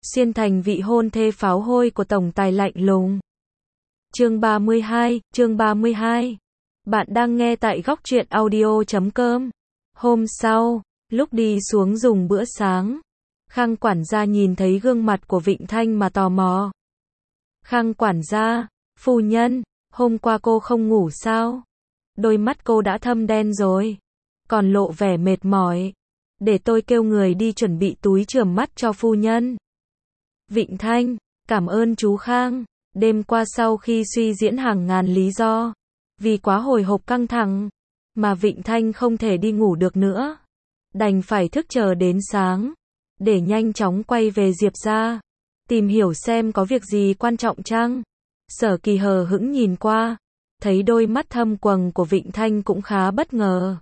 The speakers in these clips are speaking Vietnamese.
xuyên thành vị hôn thê pháo hôi của tổng tài lạnh lùng. Chương 32. Bạn đang nghe tại góc truyện audio.com. Hôm sau, lúc đi xuống dùng bữa sáng, Khang quản gia nhìn thấy gương mặt của Vịnh Thanh mà tò mò. Khang quản gia, phu nhân, hôm qua cô không ngủ sao? Đôi mắt cô đã thâm đen rồi, còn lộ vẻ mệt mỏi. Để tôi kêu người đi chuẩn bị túi chườm mắt cho phu nhân. Vịnh Thanh, cảm ơn chú Khang. Đêm qua sau khi suy diễn hàng ngàn lý do, vì quá hồi hộp căng thẳng, mà Vịnh Thanh không thể đi ngủ được nữa. Đành phải thức chờ đến sáng, để nhanh chóng quay về Diệp gia, tìm hiểu xem có việc gì quan trọng chăng. Sở Kỳ hờ hững nhìn qua, thấy đôi mắt thâm quầng của Vịnh Thanh cũng khá bất ngờ.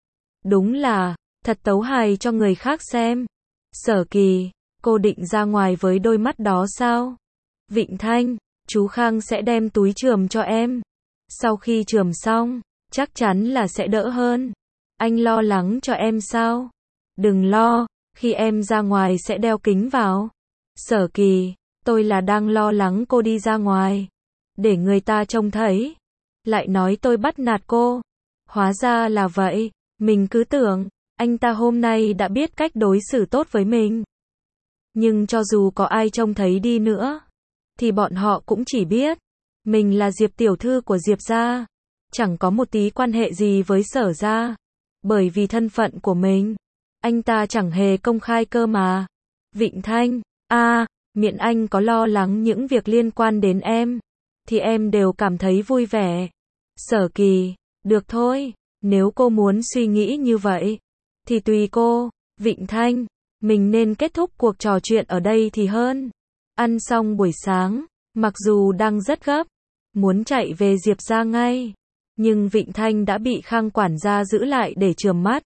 Đúng là, thật tấu hài cho người khác xem. Sở Kỳ, cô định ra ngoài với đôi mắt đó sao? Vịnh Thanh, chú Khang sẽ đem túi chườm cho em. Sau khi chườm xong, chắc chắn là sẽ đỡ hơn. Anh lo lắng cho em sao? Đừng lo, khi em ra ngoài sẽ đeo kính vào. Sở Kỳ, tôi là đang lo lắng cô đi ra ngoài, để người ta trông thấy, lại nói tôi bắt nạt cô. Hóa ra là vậy, mình cứ tưởng, anh ta hôm nay đã biết cách đối xử tốt với mình. Nhưng cho dù có ai trông thấy đi nữa, thì bọn họ cũng chỉ biết, mình là Diệp tiểu thư của Diệp gia, chẳng có một tí quan hệ gì với Sở gia. Bởi vì thân phận của mình, anh ta chẳng hề công khai cơ mà. Vịnh Thanh, miệng anh có lo lắng những việc liên quan đến em, thì em đều cảm thấy vui vẻ. Sở Kỳ, được thôi, nếu cô muốn suy nghĩ như vậy, thì tùy cô. Vịnh Thanh, mình nên kết thúc cuộc trò chuyện ở đây thì hơn. Ăn xong buổi sáng, mặc dù đang rất gấp, muốn chạy về Diệp gia ngay, nhưng Vịnh Thanh đã bị Khang quản gia giữ lại để chườm mắt.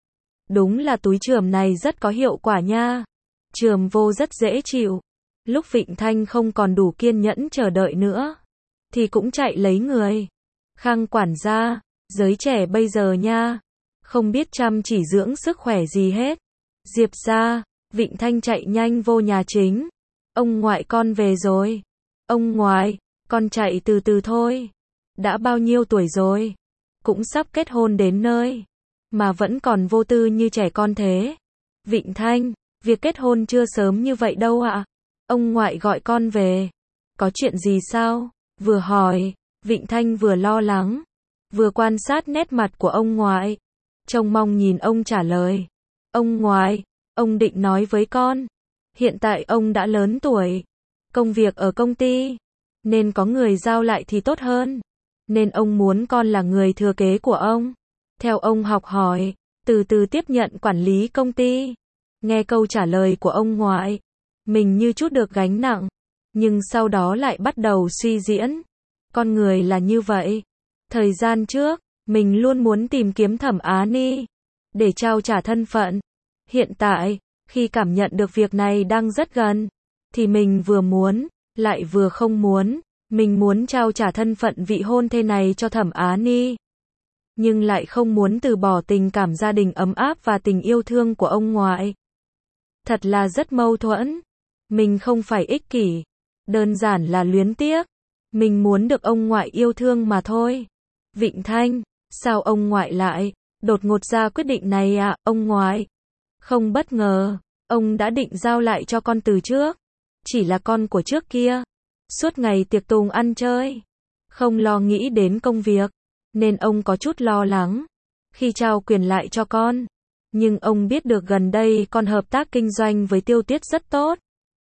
Đúng là túi chườm này rất có hiệu quả nha. Chườm vô rất dễ chịu. Lúc Vịnh Thanh không còn đủ kiên nhẫn chờ đợi nữa, thì cũng chạy lấy người. Khang quản gia, giới trẻ bây giờ nha, không biết chăm chỉ dưỡng sức khỏe gì hết. Diệp gia, Vịnh Thanh chạy nhanh vô nhà chính. Ông ngoại con về rồi. Ông ngoại, con chạy từ từ thôi. Đã bao nhiêu tuổi rồi? Cũng sắp kết hôn đến nơi, mà vẫn còn vô tư như trẻ con thế. Vịnh Thanh, việc kết hôn chưa sớm như vậy đâu ạ. Ông ngoại gọi con về. Có chuyện gì sao? Vừa hỏi, Vịnh Thanh vừa lo lắng, vừa quan sát nét mặt của ông ngoại, trông mong nhìn ông trả lời. Ông ngoại, ông định nói với con, hiện tại ông đã lớn tuổi, công việc ở công ty, nên có người giao lại thì tốt hơn. Nên ông muốn con là người thừa kế của ông. Theo ông học hỏi, từ từ tiếp nhận quản lý công ty. Nghe câu trả lời của ông ngoại, mình như chút được gánh nặng, nhưng sau đó lại bắt đầu suy diễn. Con người là như vậy. Thời gian trước, mình luôn muốn tìm kiếm Thẩm Á Ni, để trao trả thân phận. Hiện tại, khi cảm nhận được việc này đang rất gần, thì mình vừa muốn, lại vừa không muốn. Mình muốn trao trả thân phận vị hôn thê này cho Thẩm Á Ni, nhưng lại không muốn từ bỏ tình cảm gia đình ấm áp và tình yêu thương của ông ngoại. Thật là rất mâu thuẫn. Mình không phải ích kỷ, đơn giản là luyến tiếc. Mình muốn được ông ngoại yêu thương mà thôi. Vịnh Thanh, sao ông ngoại lại đột ngột ra quyết định này ạ? Ông ngoại không bất ngờ, ông đã định giao lại cho con từ trước. Chỉ là con của trước kia, suốt ngày tiệc tùng ăn chơi, không lo nghĩ đến công việc, nên ông có chút lo lắng khi trao quyền lại cho con. Nhưng ông biết được gần đây con hợp tác kinh doanh với Tiêu Tuyết rất tốt,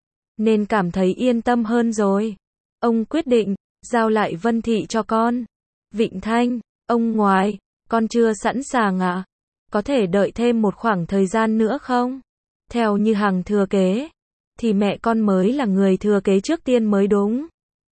nên cảm thấy yên tâm hơn rồi. Ông quyết định giao lại Vân Thị cho con. Vịnh Thanh, ông ngoại, con chưa sẵn sàng ạ. Có thể đợi thêm một khoảng thời gian nữa không? Theo như hàng thừa kế, thì mẹ con mới là người thừa kế trước tiên mới đúng.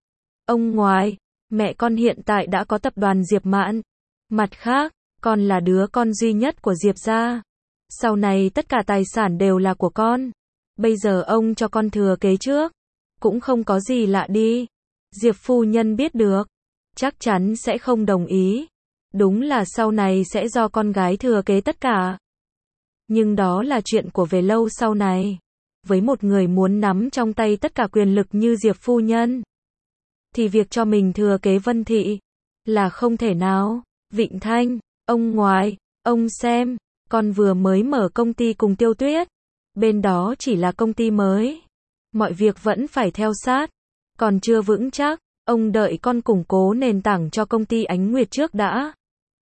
Ông ngoại, mẹ con hiện tại đã có tập đoàn Diệp Mạn. Mặt khác, con là đứa con duy nhất của Diệp gia. Sau này tất cả tài sản đều là của con. Bây giờ ông cho con thừa kế trước, cũng không có gì lạ đi. Diệp phu nhân biết được, chắc chắn sẽ không đồng ý. Đúng là sau này sẽ do con gái thừa kế tất cả. Nhưng đó là chuyện của về lâu sau này. với một người muốn nắm trong tay tất cả quyền lực như Diệp phu nhân, thì việc cho mình thừa kế Vân Thị là không thể nào. Vịnh Thanh, ông ngoại, ông xem, con vừa mới mở công ty cùng Tiêu Tuyết. Bên đó chỉ là công ty mới. Mọi việc vẫn phải theo sát. Còn chưa vững chắc, ông đợi con củng cố nền tảng cho công ty Ánh Nguyệt trước đã.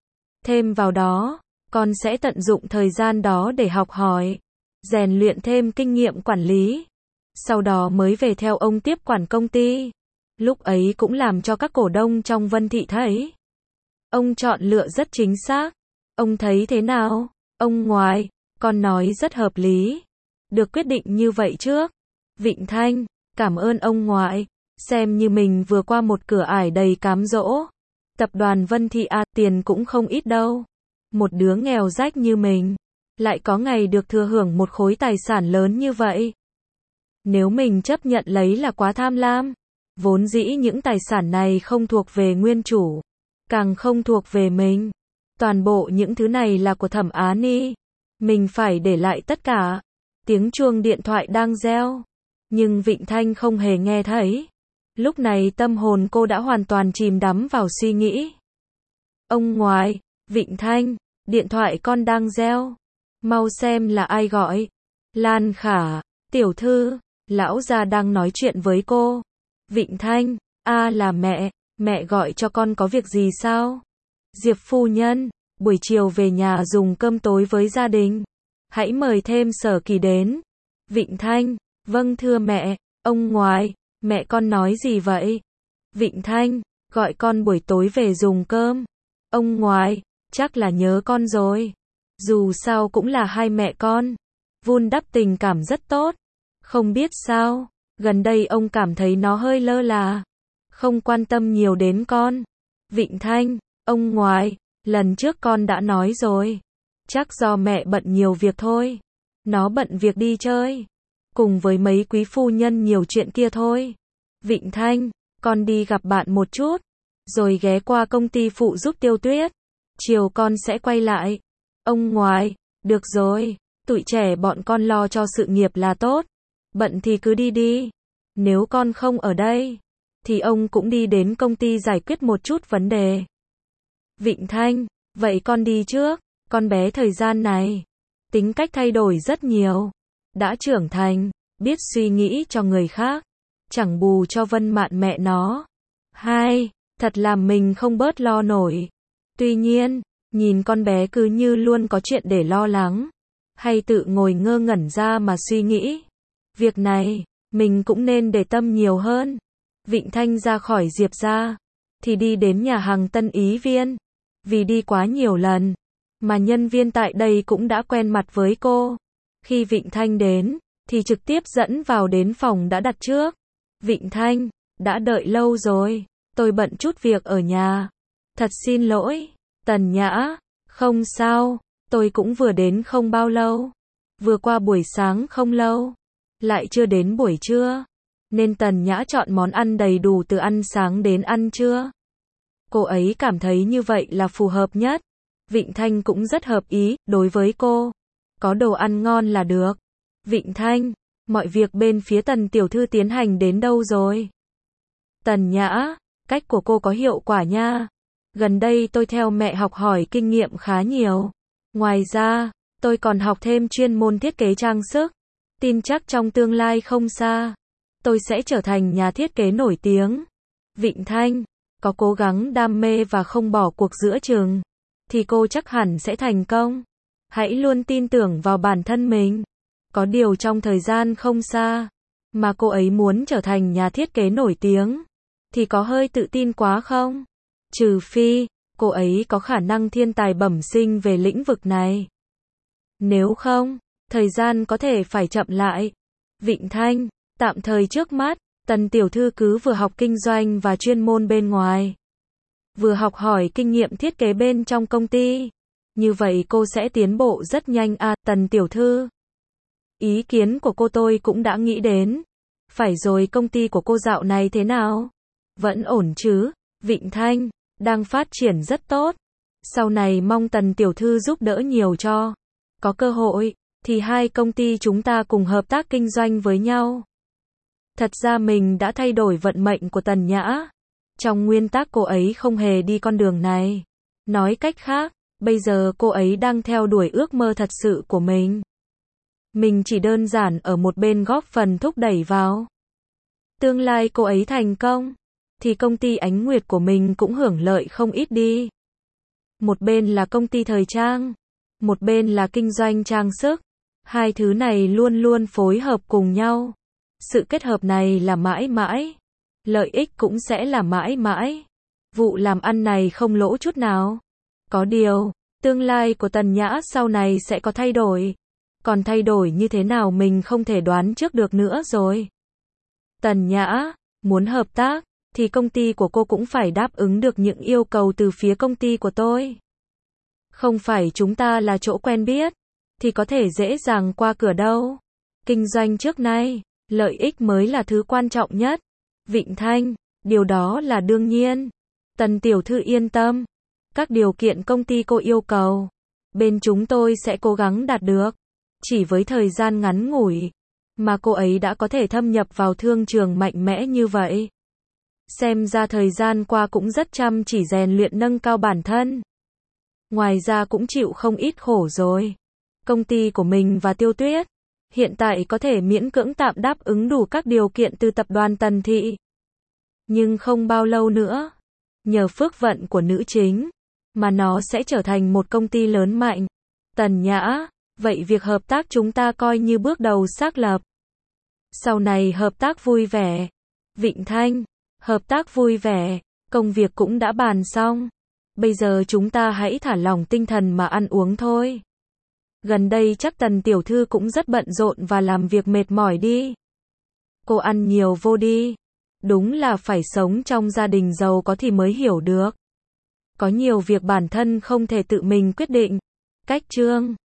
Thêm vào đó, con sẽ tận dụng thời gian đó để học hỏi, rèn luyện thêm kinh nghiệm quản lý. Sau đó mới về theo ông tiếp quản công ty. Lúc ấy cũng làm cho các cổ đông trong Vân Thị thấy. Ông chọn lựa rất chính xác. Ông thấy thế nào? Ông ngoại, con nói rất hợp lý. Được quyết định như vậy trước. Vịnh Thanh, cảm ơn ông ngoại. Xem như mình vừa qua một cửa ải đầy cám dỗ. Tập đoàn Vân Thị tiền cũng không ít đâu. Một đứa nghèo rách như mình, lại có ngày được thừa hưởng một khối tài sản lớn như vậy. Nếu mình chấp nhận lấy là quá tham lam. Vốn dĩ những tài sản này không thuộc về nguyên chủ, càng không thuộc về mình. Toàn bộ những thứ này là của Thẩm Á Ni. Mình phải để lại tất cả. Tiếng chuông điện thoại đang reo, nhưng Vịnh Thanh không hề nghe thấy. Lúc này tâm hồn cô đã hoàn toàn chìm đắm vào suy nghĩ. Ông ngoại, Vịnh Thanh, điện thoại con đang reo. Mau xem là ai gọi. Lan Khả, tiểu thư, lão gia đang nói chuyện với cô. Vịnh Thanh, là mẹ gọi cho con có việc gì sao? Diệp phu nhân, buổi chiều về nhà dùng cơm tối với gia đình. Hãy mời thêm Sở Kỳ đến. Vịnh Thanh, vâng thưa mẹ. Ông ngoại, mẹ con nói gì vậy? Vịnh Thanh, gọi con buổi tối về dùng cơm. Ông ngoại, chắc là nhớ con rồi. Dù sao cũng là hai mẹ con. Vun đắp tình cảm rất tốt. Không biết sao, gần đây ông cảm thấy nó hơi lơ là. Không quan tâm nhiều đến con. Vịnh Thanh, ông ngoại, lần trước con đã nói rồi. Chắc do mẹ bận nhiều việc thôi. Nó bận việc đi chơi. Cùng với mấy quý phu nhân nhiều chuyện kia thôi. Vịnh Thanh, con đi gặp bạn một chút. Rồi ghé qua công ty phụ giúp Tiêu Tuyết. Chiều con sẽ quay lại. Ông ngoại, được rồi. Tụi trẻ bọn con lo cho sự nghiệp là tốt. Bận thì cứ đi đi. Nếu con không ở đây, thì ông cũng đi đến công ty giải quyết một chút vấn đề. Vịnh Thanh, vậy con đi trước. Con bé thời gian này, tính cách thay đổi rất nhiều. Đã trưởng thành, biết suy nghĩ cho người khác. Chẳng bù cho Vân Mạn mẹ nó. Thật làm mình không bớt lo nổi. Tuy nhiên, nhìn con bé cứ như luôn có chuyện để lo lắng. Hay tự ngồi ngơ ngẩn ra mà suy nghĩ. Việc này, mình cũng nên để tâm nhiều hơn. Vịnh Thanh ra khỏi Diệp gia, thì đi đến nhà hàng Tân Ý Viên. Vì đi quá nhiều lần, mà nhân viên tại đây cũng đã quen mặt với cô. Khi Vịnh Thanh đến, thì trực tiếp dẫn vào đến phòng đã đặt trước. Vịnh Thanh, đã đợi lâu rồi, tôi bận chút việc ở nhà. Thật xin lỗi, Tần Nhã. Không sao, tôi cũng vừa đến không bao lâu. Vừa qua buổi sáng không lâu, lại chưa đến buổi trưa. Nên Tần Nhã chọn món ăn đầy đủ từ ăn sáng đến ăn trưa. Cô ấy cảm thấy như vậy là phù hợp nhất. Vịnh Thanh cũng rất hợp ý, đối với cô. Có đồ ăn ngon là được. Vịnh Thanh, mọi việc bên phía Tần tiểu thư tiến hành đến đâu rồi? Tần Nhã, cách của cô có hiệu quả nha. Gần đây tôi theo mẹ học hỏi kinh nghiệm khá nhiều. Ngoài ra, tôi còn học thêm chuyên môn thiết kế trang sức. Tin chắc trong tương lai không xa, tôi sẽ trở thành nhà thiết kế nổi tiếng. Vịnh Thanh, có cố gắng đam mê và không bỏ cuộc giữa chừng, thì cô chắc hẳn sẽ thành công. Hãy luôn tin tưởng vào bản thân mình. Có điều trong thời gian không xa, mà cô ấy muốn trở thành nhà thiết kế nổi tiếng, thì có hơi tự tin quá không? Trừ phi, cô ấy có khả năng thiên tài bẩm sinh về lĩnh vực này. Nếu không, thời gian có thể phải chậm lại. Vịnh Thanh, tạm thời trước mắt, Tần tiểu thư cứ vừa học kinh doanh và chuyên môn bên ngoài, vừa học hỏi kinh nghiệm thiết kế bên trong công ty. Như vậy cô sẽ tiến bộ rất nhanh Tần tiểu thư. Ý kiến của cô tôi cũng đã nghĩ đến. Phải rồi, công ty của cô dạo này thế nào? Vẫn ổn chứ? Vịnh Thanh, đang phát triển rất tốt. Sau này mong Tần tiểu thư giúp đỡ nhiều cho. Có cơ hội, thì hai công ty chúng ta cùng hợp tác kinh doanh với nhau. Thật ra mình đã thay đổi vận mệnh của Tần Nhã. Trong nguyên tắc cô ấy không hề đi con đường này. Nói cách khác, bây giờ cô ấy đang theo đuổi ước mơ thật sự của mình. Mình chỉ đơn giản ở một bên góp phần thúc đẩy vào. Tương lai cô ấy thành công, thì công ty Ánh Nguyệt của mình cũng hưởng lợi không ít đi. Một bên là công ty thời trang, một bên là kinh doanh trang sức. Hai thứ này luôn luôn phối hợp cùng nhau. Sự kết hợp này là mãi mãi. Lợi ích cũng sẽ là mãi mãi. Vụ làm ăn này không lỗ chút nào. Có điều, tương lai của Tần Nhã sau này sẽ có thay đổi. Còn thay đổi như thế nào mình không thể đoán trước được nữa rồi. Tần Nhã, muốn hợp tác, thì công ty của cô cũng phải đáp ứng được những yêu cầu từ phía công ty của tôi. Không phải chúng ta là chỗ quen biết, thì có thể dễ dàng qua cửa đâu. Kinh doanh trước nay, lợi ích mới là thứ quan trọng nhất. Vịnh Thanh, điều đó là đương nhiên. Tần tiểu thư yên tâm. Các điều kiện công ty cô yêu cầu, bên chúng tôi sẽ cố gắng đạt được. Chỉ với thời gian ngắn ngủi, mà cô ấy đã có thể thâm nhập vào thương trường mạnh mẽ như vậy. Xem ra thời gian qua cũng rất chăm chỉ rèn luyện nâng cao bản thân. Ngoài ra cũng chịu không ít khổ rồi. Công ty của mình và Tiêu Tuyết hiện tại có thể miễn cưỡng tạm đáp ứng đủ các điều kiện từ tập đoàn Tần Thị. Nhưng không bao lâu nữa, nhờ phước vận của nữ chính, mà nó sẽ trở thành một công ty lớn mạnh. Tần Nhã, vậy việc hợp tác chúng ta coi như bước đầu xác lập. Sau này hợp tác vui vẻ. Vịnh Thanh, hợp tác vui vẻ, công việc cũng đã bàn xong. Bây giờ chúng ta hãy thả lỏng tinh thần mà ăn uống thôi. Gần đây chắc Tần tiểu thư cũng rất bận rộn và làm việc mệt mỏi đi. Cô ăn nhiều vô đi. Đúng là phải sống trong gia đình giàu có thì mới hiểu được. Có nhiều việc bản thân không thể tự mình quyết định. Cách chương